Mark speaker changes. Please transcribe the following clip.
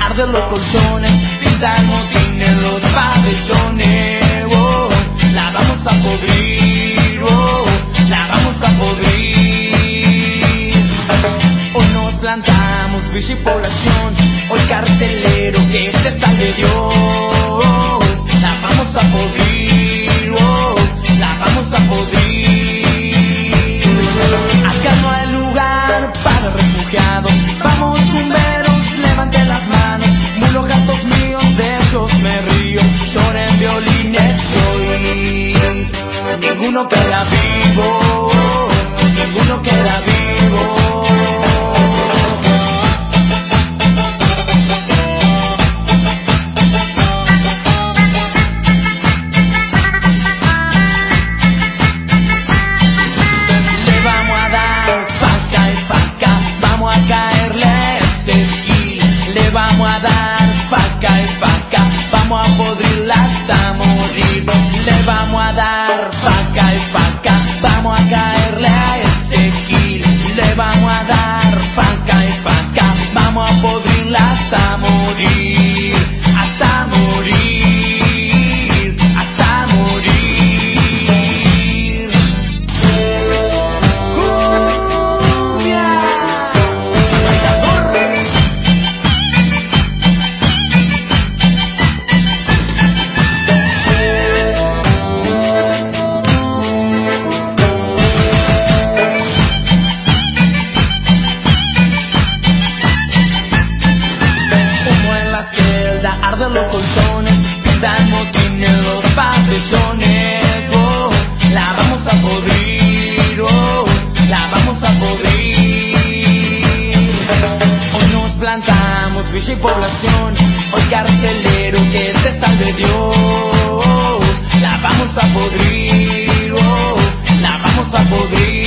Speaker 1: arden los colchones, pintan motines los pabellones. Oh, la vamos a podrir, oh, la vamos a podrir. Hoy nos plantamos, villa y población, hoy cartelero que te salve Dios. La vamos a podrir, oh, la vamos a podrir. Acá no hay lugar para refugiados, vamos rumberos, levanten las manos. Mulos gatos míos, de ellos me río, lloren violines hoy. Ninguno queda vivo, ninguno queda vivo. Vamos a dar faca y faca, vamos a podrirla hasta morir. Le vamos a dar faca y faca, vamos a caerle a ese gil. Le vamos a dar faca y faca, vamos a podrirla hasta morir, hasta morir, hasta morir. Arden los colchones, pintan motines los pabellones. Oh, la vamos a podrir, oh, la vamos a podrir. Hoy nos plantamos, villa y población, hoy cartelero que te salve Dios. La vamos a podrir, oh, la vamos a podrir.